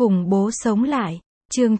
Khủng bố sống lại. Chương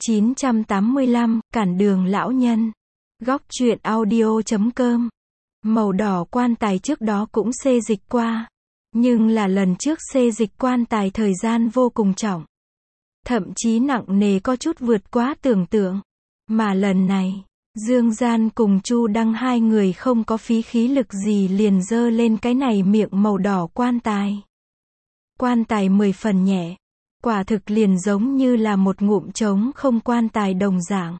985, cản đường lão nhân. Góc truyện audio.com. Màu đỏ quan tài trước đó cũng xê dịch qua. Nhưng là lần trước xê dịch quan tài thời gian vô cùng trọng. Thậm chí nặng nề có chút vượt quá tưởng tượng. Mà lần này, Dương Gian cùng Chu Đăng hai người không có phí khí lực gì liền dơ lên cái này miệng màu đỏ quan tài. Quan tài 10 phần nhẹ. Quả thực liền giống như là một ngụm trống không quan tài đồng dạng.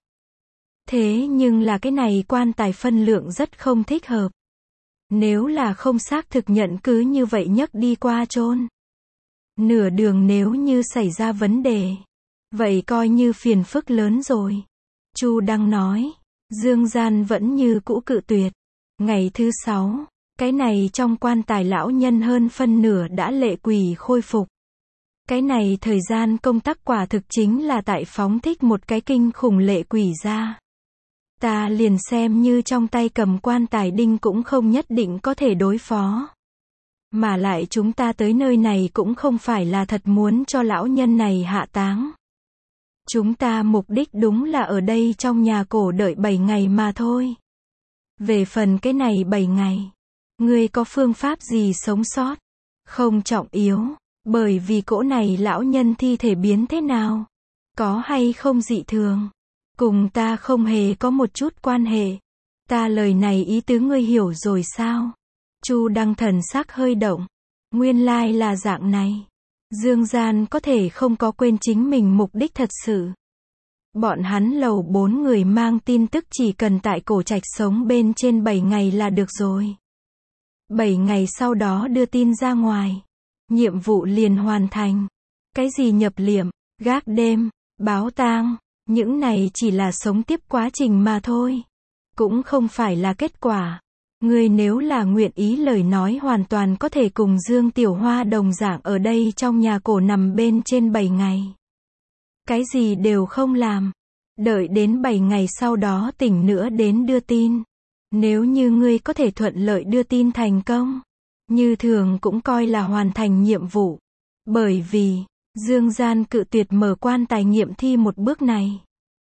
Thế nhưng là cái này quan tài phân lượng rất không thích hợp. Nếu là không xác thực nhận cứ như vậy nhấc đi qua chôn. Nửa đường nếu như xảy ra vấn đề, vậy coi như phiền phức lớn rồi. Chu Đăng nói, Dương Gian vẫn như cũ cự tuyệt. Ngày thứ 6, cái này trong quan tài lão nhân hơn phân nửa đã lệ quỷ khôi phục. Cái này thời gian công tác quả thực chính là tại phóng thích một cái kinh khủng lệ quỷ ra. Ta liền xem như trong tay cầm quan tài đinh cũng không nhất định có thể đối phó. Mà lại chúng ta tới nơi này cũng không phải là thật muốn cho lão nhân này hạ táng. Chúng ta mục đích đúng là ở đây trong nhà cổ đợi 7 ngày mà thôi. Về phần cái này 7 ngày, ngươi có phương pháp gì sống sót? Không trọng yếu, bởi vì cỗ này lão nhân thi thể biến thế nào? Có hay không dị thường? Cùng ta không hề có một chút quan hệ. Ta lời này ý tứ ngươi hiểu rồi sao? Chu Đăng thần sắc hơi động. Nguyên lai là dạng này. Dương Gian có thể không có quên chính mình mục đích thật sự. Bọn hắn lầu 4 người mang tin tức chỉ cần tại cổ trạch sống bên trên 7 ngày là được rồi. 7 ngày sau đó đưa tin ra ngoài. Nhiệm vụ liền hoàn thành. Cái gì nhập liệm, gác đêm, báo tang, những này chỉ là sống tiếp quá trình mà thôi. Cũng không phải là kết quả. Ngươi nếu là nguyện ý lời nói hoàn toàn có thể cùng Dương Tiểu Hoa đồng dạng ở đây trong nhà cổ nằm bên trên 7 ngày. Cái gì đều không làm. Đợi đến 7 ngày sau đó tỉnh nữa đến đưa tin. Nếu như ngươi có thể thuận lợi đưa tin thành công, như thường cũng coi là hoàn thành nhiệm vụ. Bởi vì, Dương Gian cự tuyệt mở quan tài nghiệm thi một bước này.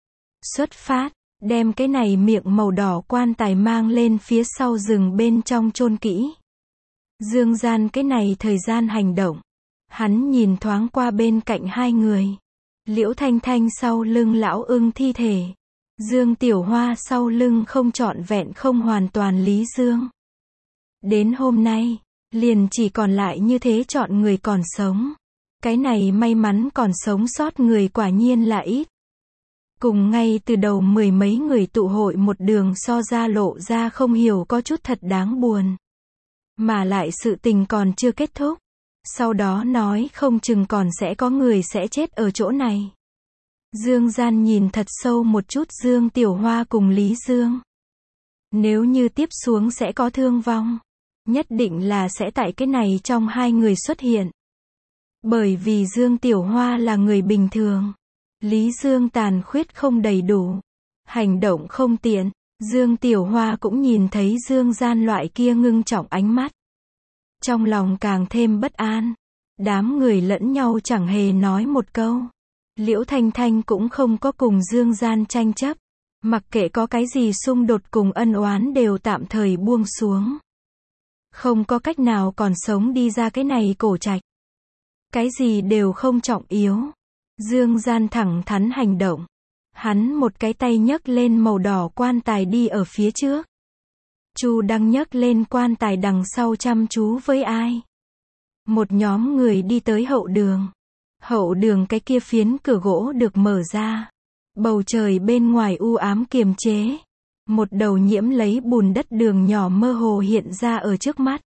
Xuất phát, đem cái này miệng màu đỏ quan tài mang lên phía sau rừng bên trong chôn kỹ. Dương Gian cái này thời gian hành động. Hắn nhìn thoáng qua bên cạnh hai người. Liễu Thanh Thanh sau lưng lão ưng thi thể. Dương Tiểu Hoa sau lưng không trọn vẹn không hoàn toàn Lý Dương. Đến hôm nay, liền chỉ còn lại như thế chọn người còn sống. Cái này may mắn còn sống sót người quả nhiên là ít. Cùng ngay từ đầu 10 mấy người tụ hội một đường so ra lộ ra không hiểu có chút thật đáng buồn. Mà lại sự tình còn chưa kết thúc. Sau đó nói không chừng còn sẽ có người sẽ chết ở chỗ này. Dương Gian nhìn thật sâu một chút Dương Tiểu Hoa cùng Lý Dương. Nếu như tiếp xuống sẽ có thương vong, nhất định là sẽ tại cái này trong hai người xuất hiện. Bởi vì Dương Tiểu Hoa là người bình thường. Lý Dương tàn khuyết không đầy đủ. Hành động không tiện. Dương Tiểu Hoa cũng nhìn thấy Dương Gian loại kia ngưng trọng ánh mắt. Trong lòng càng thêm bất an. Đám người lẫn nhau chẳng hề nói một câu. Liễu Thanh Thanh cũng không có cùng Dương Gian tranh chấp. Mặc kệ có cái gì xung đột cùng ân oán đều tạm thời buông xuống. Không có cách nào còn sống đi ra cái này cổ trạch. Cái gì đều không trọng yếu. Dương Gian thẳng thắn hành động. Hắn một cái tay nhấc lên màu đỏ quan tài đi ở phía trước. Chu Đăng nhấc lên quan tài đằng sau chăm chú với ai. Một nhóm người đi tới hậu đường. Hậu đường cái kia phiến cửa gỗ được mở ra. Bầu trời bên ngoài u ám kiềm chế. Một đầu nhiễm lấy bùn đất đường nhỏ mơ hồ hiện ra ở trước mắt.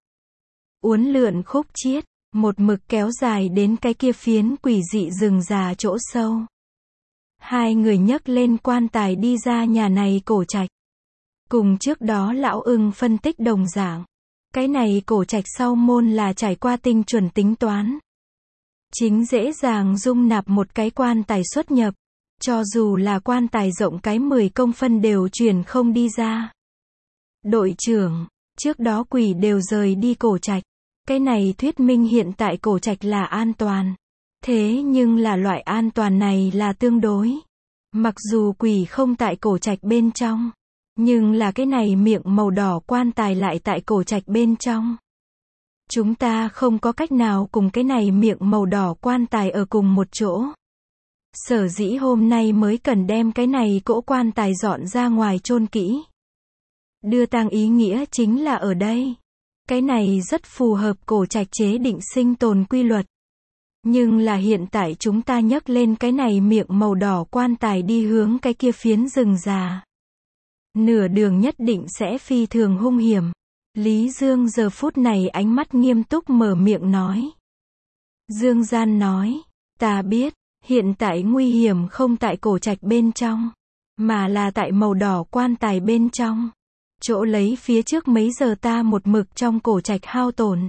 Uốn lượn khúc chiết. Một mực kéo dài đến cái kia phiến quỷ dị rừng già chỗ sâu. Hai người nhấc lên quan tài đi ra nhà này cổ trạch. Cùng trước đó lão ưng phân tích đồng dạng. Cái này cổ trạch sau môn là trải qua tinh chuẩn tính toán. Chính dễ dàng dung nạp một cái quan tài xuất nhập. Cho dù là quan tài rộng cái 10 công phân đều chuyển không đi ra. Đội trưởng, trước đó quỷ đều rời đi cổ trạch. Cái này thuyết minh hiện tại cổ trạch là an toàn. Thế nhưng là loại an toàn này là tương đối. Mặc dù quỷ không tại cổ trạch bên trong, nhưng là cái này miệng màu đỏ quan tài lại tại cổ trạch bên trong. Chúng ta không có cách nào cùng cái này miệng màu đỏ quan tài ở cùng một chỗ. Sở dĩ hôm nay mới cần đem cái này cỗ quan tài dọn ra ngoài chôn kỹ. Đưa tang ý nghĩa chính là ở đây. Cái này rất phù hợp cổ trạch chế định sinh tồn quy luật. Nhưng là hiện tại chúng ta nhấc lên cái này miệng màu đỏ quan tài đi hướng cái kia phiến rừng già. Nửa đường nhất định sẽ phi thường hung hiểm. Lý Dương giờ phút này ánh mắt nghiêm túc mở miệng nói. Dương Gian nói, ta biết, hiện tại nguy hiểm không tại cổ trạch bên trong, mà là tại màu đỏ quan tài bên trong. Chỗ lấy phía trước mấy giờ ta một mực trong cổ trạch hao tổn.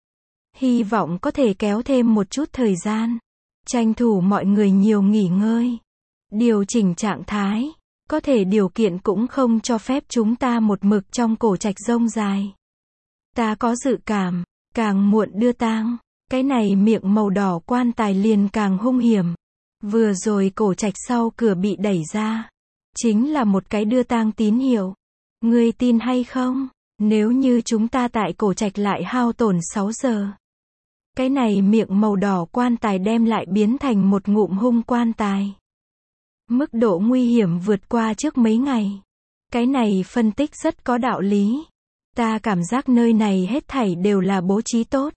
Hy vọng có thể kéo thêm một chút thời gian. Tranh thủ mọi người nhiều nghỉ ngơi. Điều chỉnh trạng thái. Có thể điều kiện cũng không cho phép chúng ta một mực trong cổ trạch rông dài. Ta có dự cảm, càng muộn đưa tang, cái này miệng màu đỏ quan tài liền càng hung hiểm. Vừa rồi cổ trạch sau cửa bị đẩy ra. Chính là một cái đưa tang tín hiệu. Ngươi tin hay không? Nếu như chúng ta tại cổ trạch lại hao tổn 6 giờ. Cái này miệng màu đỏ quan tài đem lại biến thành một ngụm hung quan tài. Mức độ nguy hiểm vượt qua trước mấy ngày. Cái này phân tích rất có đạo lý. Ta cảm giác nơi này hết thảy đều là bố trí tốt.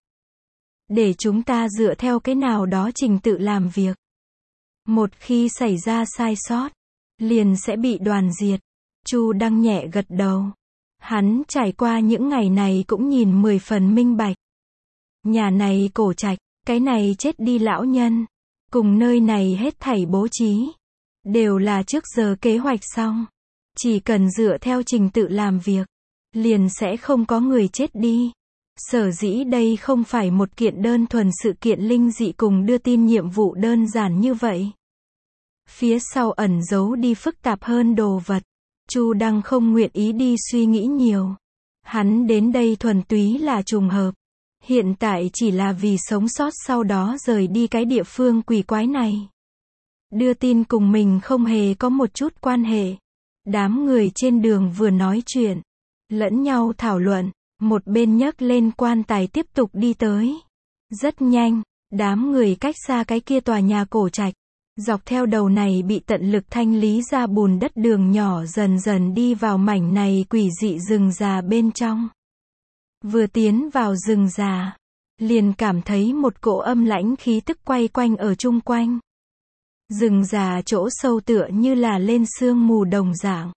Để chúng ta dựa theo cái nào đó trình tự làm việc. Một khi xảy ra sai sót, liền sẽ bị đoàn diệt. Chu Đăng nhẹ gật đầu. Hắn trải qua những ngày này cũng nhìn 10 phần minh bạch. Nhà này cổ trạch, cái này chết đi lão nhân, cùng nơi này hết thảy bố trí, đều là trước giờ kế hoạch xong. Chỉ cần dựa theo trình tự làm việc, liền sẽ không có người chết đi. Sở dĩ đây không phải một kiện đơn thuần sự kiện linh dị cùng đưa tin nhiệm vụ đơn giản như vậy. Phía sau ẩn giấu đi phức tạp hơn đồ vật. Chu Đăng không nguyện ý đi suy nghĩ nhiều. Hắn đến đây thuần túy là trùng hợp. Hiện tại chỉ là vì sống sót sau đó rời đi cái địa phương quỷ quái này. Đưa tin cùng mình không hề có một chút quan hệ. Đám người trên đường vừa nói chuyện, lẫn nhau thảo luận, một bên nhấc lên quan tài tiếp tục đi tới. Rất nhanh, đám người cách xa cái kia tòa nhà cổ trạch, dọc theo đầu này bị tận lực thanh lý ra bùn đất đường nhỏ dần dần đi vào mảnh này quỷ dị rừng già bên trong. Vừa tiến vào rừng già, liền cảm thấy một cỗ âm lãnh khí tức quay quanh ở chung quanh. Rừng già chỗ sâu tựa như là lên sương mù đồng dạng.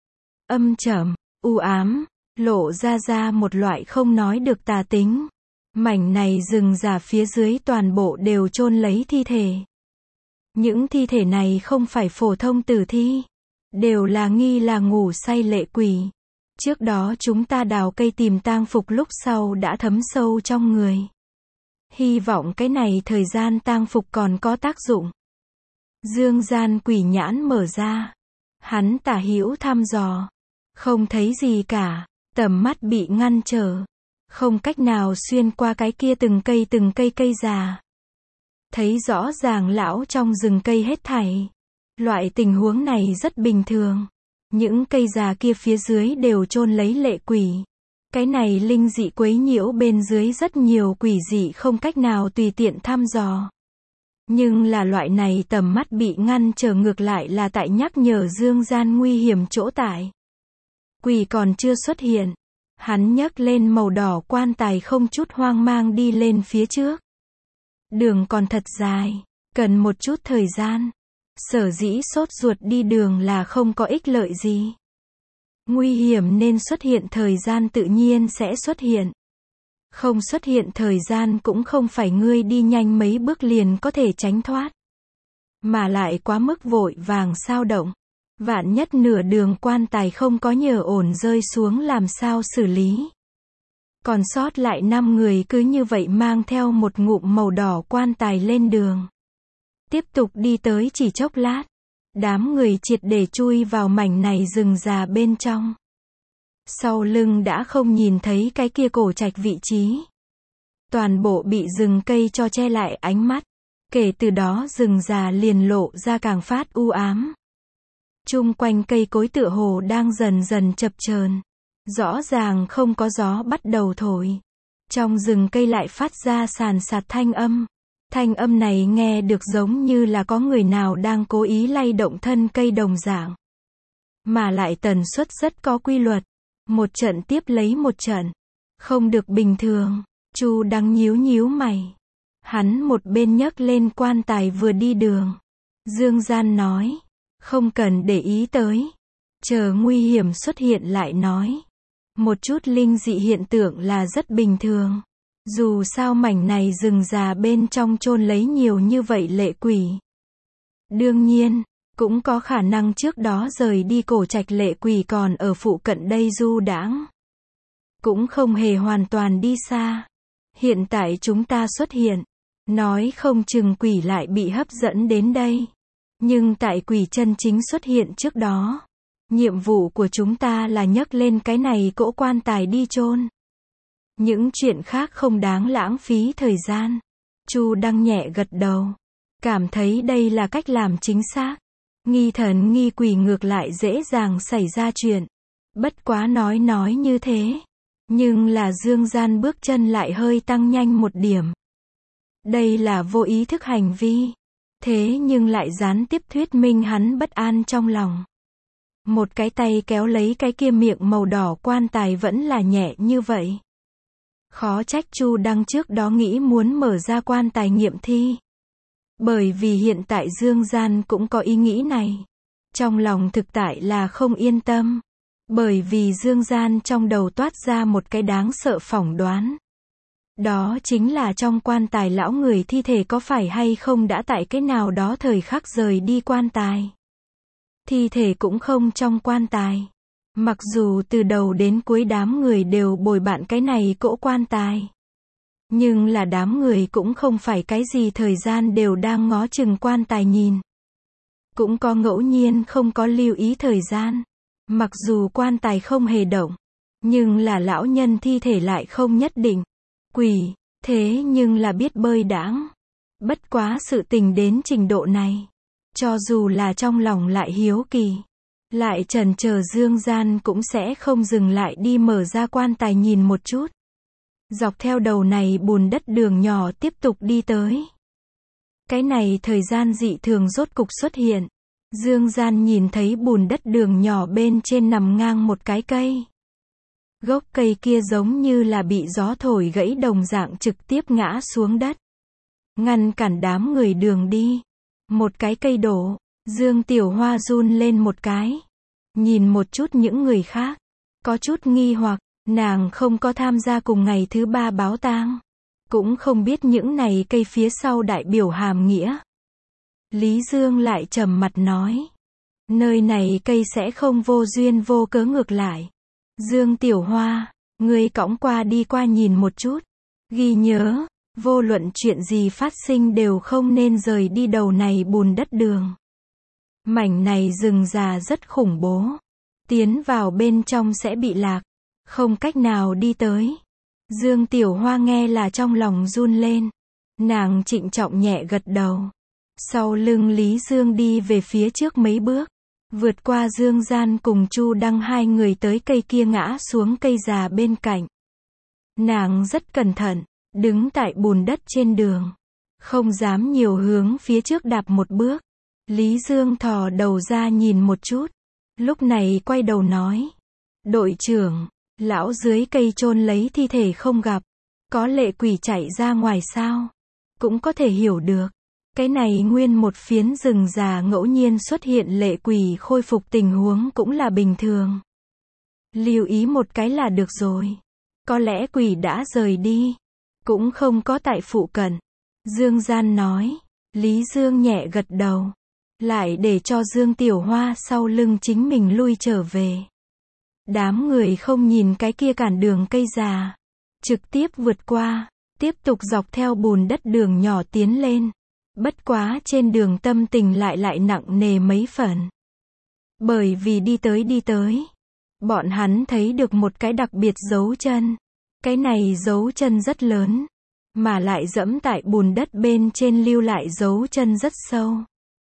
Âm trầm, u ám, lộ ra một loại không nói được tà tính. Mảnh này rừng già phía dưới toàn bộ đều chôn lấy thi thể. Những thi thể này không phải phổ thông tử thi, đều là nghi là ngủ say lệ quỷ. Trước đó chúng ta đào cây tìm tang phục lúc sau đã thấm sâu trong người. Hy vọng cái này thời gian tang phục còn có tác dụng. Dương Gian quỷ nhãn mở ra. Hắn tả hữu thăm dò. Không thấy gì cả. Tầm mắt bị ngăn trở. Không cách nào xuyên qua cái kia từng cây cây già. Thấy rõ ràng lão trong rừng cây hết thảy. Loại tình huống này rất bình thường. Những cây già kia phía dưới đều chôn lấy lệ quỷ. Cái này linh dị quấy nhiễu bên dưới rất nhiều quỷ dị không cách nào tùy tiện thăm dò. Nhưng là loại này tầm mắt bị ngăn trở ngược lại là tại nhắc nhở Dương Gian nguy hiểm chỗ tại. Quỷ còn chưa xuất hiện. Hắn nhấc lên màu đỏ quan tài không chút hoang mang đi lên phía trước. Đường còn thật dài, cần một chút thời gian. Sở dĩ sốt ruột đi đường là không có ích lợi gì. Nguy hiểm nên xuất hiện thời gian tự nhiên sẽ xuất hiện. Không xuất hiện thời gian cũng không phải ngươi đi nhanh mấy bước liền có thể tránh thoát. Mà lại quá mức vội vàng sao động. Vạn nhất nửa đường quan tài không có nhờ ổn rơi xuống làm sao xử lý. Còn sót lại 5 người cứ như vậy mang theo một ngụm màu đỏ quan tài lên đường. Tiếp tục đi tới chỉ chốc lát. Đám người triệt để chui vào mảnh này rừng già bên trong. Sau lưng đã không nhìn thấy cái kia cổ trạch vị trí. Toàn bộ bị rừng cây cho che lại ánh mắt. Kể từ đó rừng già liền lộ ra càng phát u ám. Chung quanh cây cối tựa hồ đang dần dần chập chờn. Rõ ràng không có gió bắt đầu thổi. Trong rừng cây lại phát ra sàn sạt thanh âm. Thanh âm này nghe được giống như là có người nào đang cố ý lay động thân cây đồng dạng. Mà lại tần suất rất có quy luật. Một trận tiếp lấy một trận. Không được bình thường. Chu Đăng nhíu nhíu mày. Hắn một bên nhấc lên quan tài vừa đi đường. Dương Gian nói. Không cần để ý tới. Chờ nguy hiểm xuất hiện lại nói. Một chút linh dị hiện tượng là rất bình thường. Dù sao mảnh này rừng già bên trong chôn lấy nhiều như vậy lệ quỷ. Đương nhiên, cũng có khả năng trước đó rời đi cổ trạch lệ quỷ còn ở phụ cận đây du đãng. Cũng không hề hoàn toàn đi xa. Hiện tại chúng ta xuất hiện. Nói không chừng quỷ lại bị hấp dẫn đến đây. Nhưng tại quỷ chân chính xuất hiện trước đó. Nhiệm vụ của chúng ta là nhấc lên cái này cỗ quan tài đi chôn. Những chuyện khác không đáng lãng phí thời gian. Chu Đăng nhẹ gật đầu. Cảm thấy đây là cách làm chính xác. Nghi thần nghi quỷ ngược lại dễ dàng xảy ra chuyện. Bất quá nói như thế. Nhưng là Dương Gian bước chân lại hơi tăng nhanh một điểm. Đây là vô ý thức hành vi. Thế nhưng lại gián tiếp thuyết minh hắn bất an trong lòng. Một cái tay kéo lấy cái kia miệng màu đỏ quan tài vẫn là nhẹ như vậy. Khó trách Chu Đăng trước đó nghĩ muốn mở ra quan tài nghiệm thi. Bởi vì hiện tại Dương Gian cũng có ý nghĩ này. Trong lòng thực tại là không yên tâm. Bởi vì Dương Gian trong đầu toát ra một cái đáng sợ phỏng đoán. Đó chính là trong quan tài lão người thi thể có phải hay không đã tại cái nào đó thời khắc rời đi quan tài. Thi thể cũng không trong quan tài. Mặc dù từ đầu đến cuối đám người đều bồi bạn cái này cỗ quan tài. Nhưng là đám người cũng không phải cái gì thời gian đều đang ngó chừng quan tài nhìn. Cũng có ngẫu nhiên không có lưu ý thời gian. Mặc dù quan tài không hề động. Nhưng là lão nhân thi thể lại không nhất định. Quỷ, thế nhưng là biết bơi đãng. Bất quá sự tình đến trình độ này. Cho dù là trong lòng lại hiếu kỳ. Lại chần chờ Dương Gian cũng sẽ không dừng lại đi mở ra quan tài nhìn một chút. Dọc theo đầu này bùn đất đường nhỏ tiếp tục đi tới. Cái này thời gian dị thường rốt cục xuất hiện. Dương Gian nhìn thấy bùn đất đường nhỏ bên trên nằm ngang một cái cây. Gốc cây kia giống như là bị gió thổi gãy đồng dạng trực tiếp ngã xuống đất. Ngăn cản đám người đường đi. Một cái cây đổ. Dương Tiểu Hoa run lên một cái. Nhìn một chút những người khác. Có chút nghi hoặc. Nàng không có tham gia cùng ngày thứ 3 báo tang. Cũng không biết những này cây phía sau đại biểu hàm nghĩa. Lý Dương lại trầm mặt nói. Nơi này cây sẽ không vô duyên vô cớ ngược lại. Dương Tiểu Hoa, ngươi cõng qua đi qua nhìn một chút. Ghi nhớ, vô luận chuyện gì phát sinh đều không nên rời đi đầu này bùn đất đường. Mảnh này rừng già rất khủng bố. Tiến vào bên trong sẽ bị lạc. Không cách nào đi tới. Dương Tiểu Hoa nghe là trong lòng run lên. Nàng trịnh trọng nhẹ gật đầu. Sau lưng Lý Dương đi về phía trước mấy bước. Vượt qua Dương Gian cùng Chu Đăng hai người tới cây kia ngã xuống cây già bên cạnh. Nàng rất cẩn thận, đứng tại bùn đất trên đường. Không dám nhiều hướng phía trước đạp một bước. Lý Dương thò đầu ra nhìn một chút. Lúc này quay đầu nói. Đội trưởng, lão dưới cây chôn lấy thi thể không gặp. Có lệ quỷ chạy ra ngoài sao? Cũng có thể hiểu được. Cái này nguyên một phiến rừng già ngẫu nhiên xuất hiện lệ quỷ khôi phục tình huống cũng là bình thường. Lưu ý một cái là được rồi. Có lẽ quỷ đã rời đi. Cũng không có tại phụ cận. Dương Gian nói. Lý Dương nhẹ gật đầu. Lại để cho Dương Tiểu Hoa sau lưng chính mình lui trở về. Đám người không nhìn cái kia cản đường cây già. Trực tiếp vượt qua. Tiếp tục dọc theo bùn đất đường nhỏ tiến lên. Bất quá trên đường tâm tình lại nặng nề mấy phần. Bởi vì đi tới. Bọn hắn thấy được một cái đặc biệt dấu chân. Cái này dấu chân rất lớn. mà lại dẫm tại bùn đất bên trên lưu lại dấu chân rất sâu.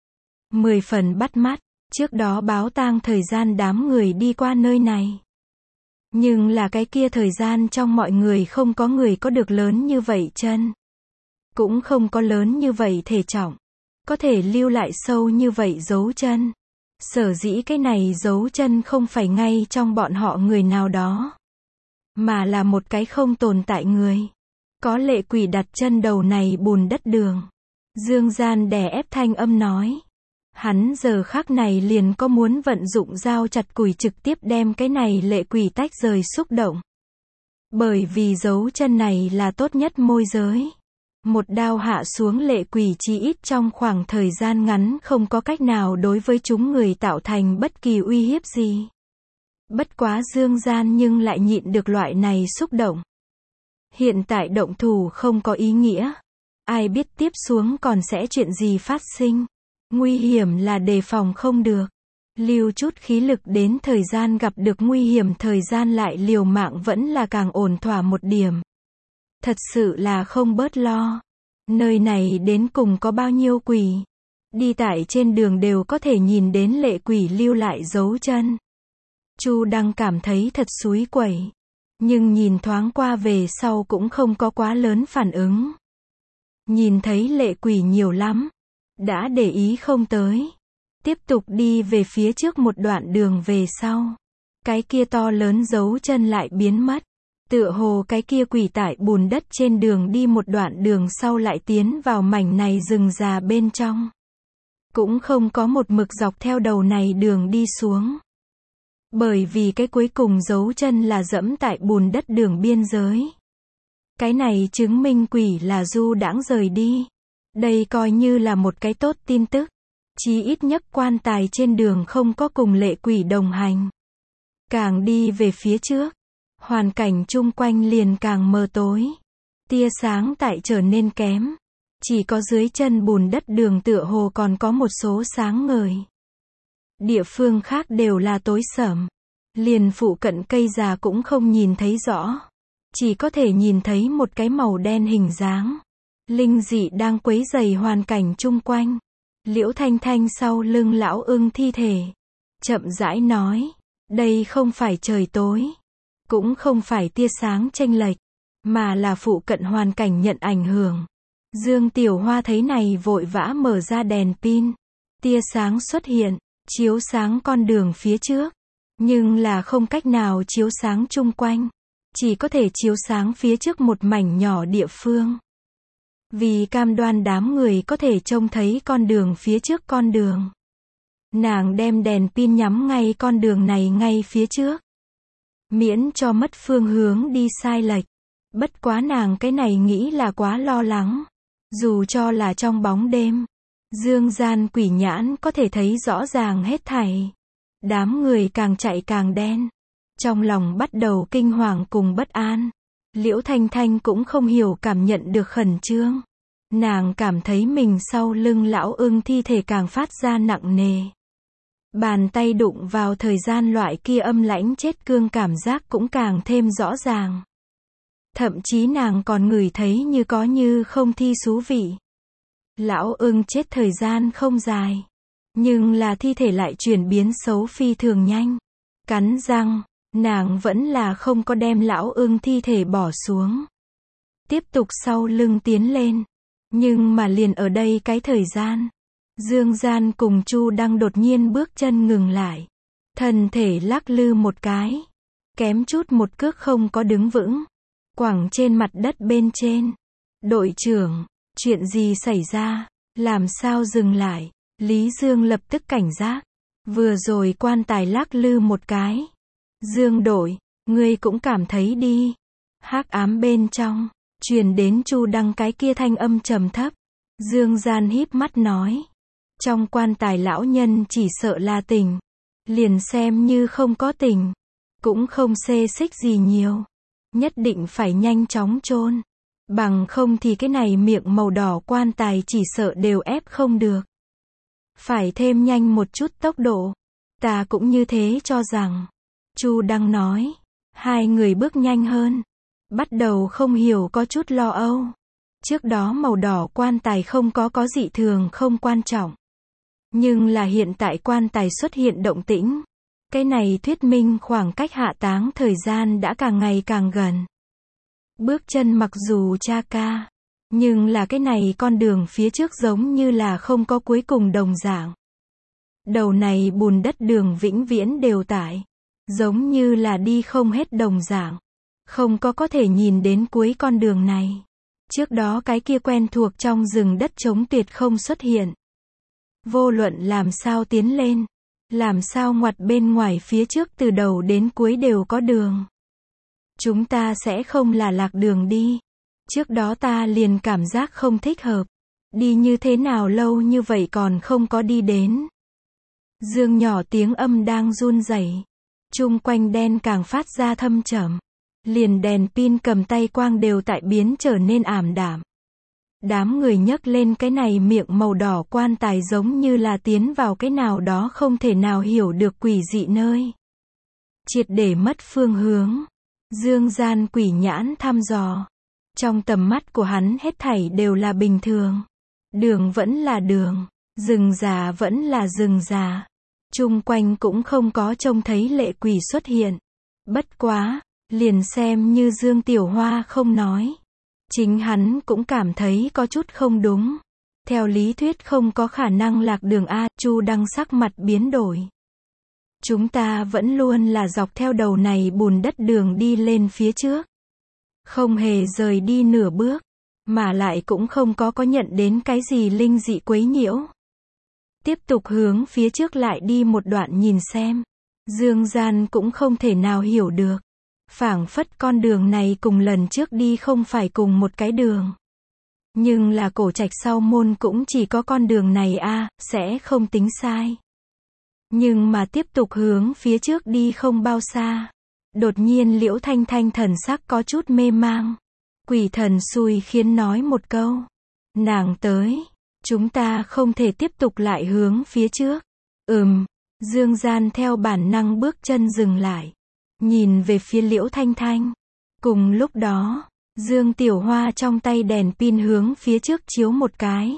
10 phần bắt mắt, trước đó báo tang thời gian đám người đi qua nơi này. Nhưng là cái kia thời gian trong mọi người không có người có được lớn như vậy chân. Cũng không có lớn như vậy thể trọng. Có thể lưu lại sâu như vậy dấu chân. Sở dĩ cái này dấu chân không phải ngay trong bọn họ người nào đó. Mà là một cái không tồn tại người. Có lệ quỷ đặt chân đầu này bùn đất đường. Dương Gian đè ép thanh âm nói. Hắn giờ khắc này liền có muốn vận dụng dao chặt củi trực tiếp đem cái này lệ quỷ tách rời xúc động. Bởi vì dấu chân này là tốt nhất môi giới. Một đao hạ xuống lệ quỷ chí ít trong khoảng thời gian ngắn không có cách nào đối với chúng người tạo thành bất kỳ uy hiếp gì. Bất quá Dương Gian nhưng lại nhịn được loại này xúc động. Hiện tại động thủ không có ý nghĩa. Ai biết tiếp xuống còn sẽ chuyện gì phát sinh. Nguy hiểm là đề phòng không được. Lưu chút khí lực đến thời gian gặp được nguy hiểm thời gian lại liều mạng vẫn là càng ổn thỏa một điểm. Thật sự là không bớt lo. Nơi này đến cùng có bao nhiêu quỷ. Đi tại trên đường đều có thể nhìn đến lệ quỷ lưu lại dấu chân. Chu Đăng cảm thấy thật xúi quẩy. Nhưng nhìn thoáng qua về sau cũng không có quá lớn phản ứng. Nhìn thấy lệ quỷ nhiều lắm. Đã để ý không tới. Tiếp tục đi về phía trước một đoạn đường về sau. Cái kia to lớn dấu chân lại biến mất. Tựa hồ cái kia quỷ tại bùn đất trên đường đi một đoạn đường sau lại tiến vào mảnh này rừng già bên trong. Cũng không có một mực dọc theo đầu này đường đi xuống. Bởi vì cái cuối cùng dấu chân là dẫm tại bùn đất đường biên giới. Cái này chứng minh quỷ là du đãng rời đi. Đây coi như là một cái tốt tin tức. Chí ít nhất quan tài trên đường không có cùng lệ quỷ đồng hành. Càng đi về phía trước, hoàn cảnh chung quanh liền càng mờ tối. Tia sáng tại trở nên kém. Chỉ có dưới chân bùn đất đường tựa hồ còn có một số sáng ngời. Địa phương khác đều là tối sẫm. Liền phụ cận cây già cũng không nhìn thấy rõ. Chỉ có thể nhìn thấy một cái màu đen hình dáng. Linh dị đang quấy rầy hoàn cảnh chung quanh. Liễu Thanh Thanh sau lưng lão ưng thi thể. Chậm rãi nói. Đây không phải trời tối. Cũng không phải tia sáng chênh lệch. Mà là phụ cận hoàn cảnh nhận ảnh hưởng. Dương Tiểu Hoa thấy này vội vã mở ra đèn pin. Tia sáng xuất hiện. Chiếu sáng con đường phía trước. Nhưng là không cách nào chiếu sáng chung quanh. Chỉ có thể chiếu sáng phía trước một mảnh nhỏ địa phương. Vì cam đoan đám người có thể trông thấy con đường phía trước con đường. Nàng đem đèn pin nhắm ngay con đường này ngay phía trước. Miễn cho mất phương hướng đi sai lệch. Bất quá nàng cái này nghĩ là quá lo lắng. Dù cho là trong bóng đêm. Dương Gian quỷ nhãn có thể thấy rõ ràng hết thảy. Đám người càng chạy càng đen. Trong lòng bắt đầu kinh hoàng cùng bất an. Liễu Thanh Thanh cũng không hiểu cảm nhận được khẩn trương. Nàng cảm thấy mình sau lưng lão ưng thi thể càng phát ra nặng nề. Bàn tay đụng vào thời gian loại kia âm lãnh chết cương cảm giác cũng càng thêm rõ ràng. Thậm chí nàng còn ngửi thấy như có như không thi xú vị. Lão ưng chết thời gian không dài. Nhưng là thi thể lại chuyển biến xấu phi thường nhanh. Cắn răng, nàng vẫn là không có đem lão ưng thi thể bỏ xuống. Tiếp tục sau lưng tiến lên. Nhưng mà liền ở đây cái thời gian. Dương Gian cùng Chu Đăng đột nhiên bước chân ngừng lại. Thân thể lắc lư một cái. Kém chút một cước không có đứng vững. Quẳng trên mặt đất bên trên. Đội trưởng, chuyện gì xảy ra? Làm sao dừng lại? Lý Dương lập tức cảnh giác. Vừa rồi quan tài lắc lư một cái. Dương đội, ngươi cũng cảm thấy đi. Hắc ám bên trong, truyền đến Chu Đăng cái kia thanh âm trầm thấp. Dương Gian híp mắt nói. Trong quan tài lão nhân chỉ sợ là tỉnh. Liền xem như không có tỉnh. Cũng không xê xích gì nhiều. Nhất định phải nhanh chóng chôn. Bằng không thì cái này miệng màu đỏ quan tài chỉ sợ đều ép không được. Phải thêm nhanh một chút tốc độ. Ta cũng như thế cho rằng. Chu Đăng nói. Hai người bước nhanh hơn. Bắt đầu không hiểu có chút lo âu. Trước đó màu đỏ quan tài không có dị thường không quan trọng. Nhưng là hiện tại quan tài xuất hiện động tĩnh. Cái này thuyết minh khoảng cách hạ táng thời gian đã càng ngày càng gần. Bước chân mặc dù cha ca, nhưng là cái này con đường phía trước giống như là không có cuối cùng đồng dạng. Đầu này bùn đất đường vĩnh viễn đều tại, giống như là đi không hết đồng dạng. Không có thể nhìn đến cuối con đường này. Trước đó cái kia quen thuộc trong rừng đất trống tuyệt không xuất hiện. Vô luận làm sao tiến lên, làm sao ngoặt bên ngoài phía trước từ đầu đến cuối đều có đường. Chúng ta sẽ không là lạc đường đi. Trước đó ta liền cảm giác không thích hợp. Đi như thế nào lâu như vậy còn không có đi đến. Dương nhỏ tiếng âm đang run rẩy. Chung quanh đen càng phát ra thâm trầm. Liền đèn pin cầm tay quang đều tại biến trở nên ảm đạm. Đám người nhấc lên cái này miệng màu đỏ quan tài giống như là tiến vào cái nào đó không thể nào hiểu được quỷ dị nơi. Triệt để mất phương hướng. Dương gian quỷ nhãn thăm dò. Trong tầm mắt của hắn hết thảy đều là bình thường. Đường vẫn là đường. Rừng già vẫn là rừng già. Chung quanh cũng không có trông thấy lệ quỷ xuất hiện. Bất quá, liền xem như Dương Tiểu Hoa không nói. Chính hắn cũng cảm thấy có chút không đúng. Theo lý thuyết không có khả năng lạc đường A. Chu Đăng sắc mặt biến đổi. Chúng ta vẫn luôn là dọc theo đầu này bùn đất đường đi lên phía trước. Không hề rời đi nửa bước. Mà lại cũng không có nhận đến cái gì linh dị quấy nhiễu. Tiếp tục hướng phía trước lại đi một đoạn nhìn xem. Dương gian cũng không thể nào hiểu được. Phảng phất con đường này cùng lần trước đi không phải cùng một cái đường. Nhưng là Cổ Trạch sau môn cũng chỉ có con đường này a, sẽ không tính sai. Nhưng mà tiếp tục hướng phía trước đi không bao xa. Đột nhiên Liễu Thanh Thanh thần sắc có chút mê mang. Quỷ thần xui khiến nói một câu. Nàng tới. Chúng ta không thể tiếp tục lại hướng phía trước. Dương gian theo bản năng bước chân dừng lại. Nhìn về phía Liễu Thanh Thanh. Cùng lúc đó, Dương Tiểu Hoa trong tay đèn pin hướng phía trước chiếu một cái.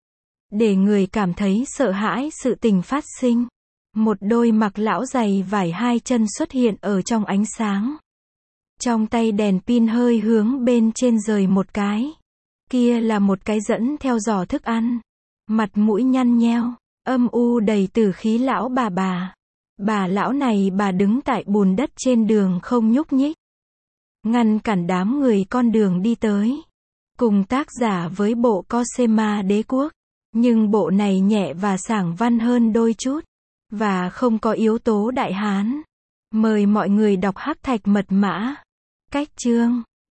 Để người cảm thấy sợ hãi sự tình phát sinh. Một đôi mặc lão giày vải hai chân xuất hiện ở trong ánh sáng. Trong tay đèn pin hơi hướng bên trên rời một cái. Kia là một cái dẫn theo giỏ thức ăn. Mặt mũi nhăn nheo, âm u đầy tử khí lão bà. Bà lão này bà đứng tại bùn đất trên đường không nhúc nhích. Ngăn cản đám người con đường đi tới. Cùng tác giả với bộ Cosema Đế Quốc. Nhưng bộ này nhẹ và sảng văn hơn đôi chút. Và không có yếu tố Đại Hán. Mời mọi người đọc Hắc Thạch Mật Mã. Cách chương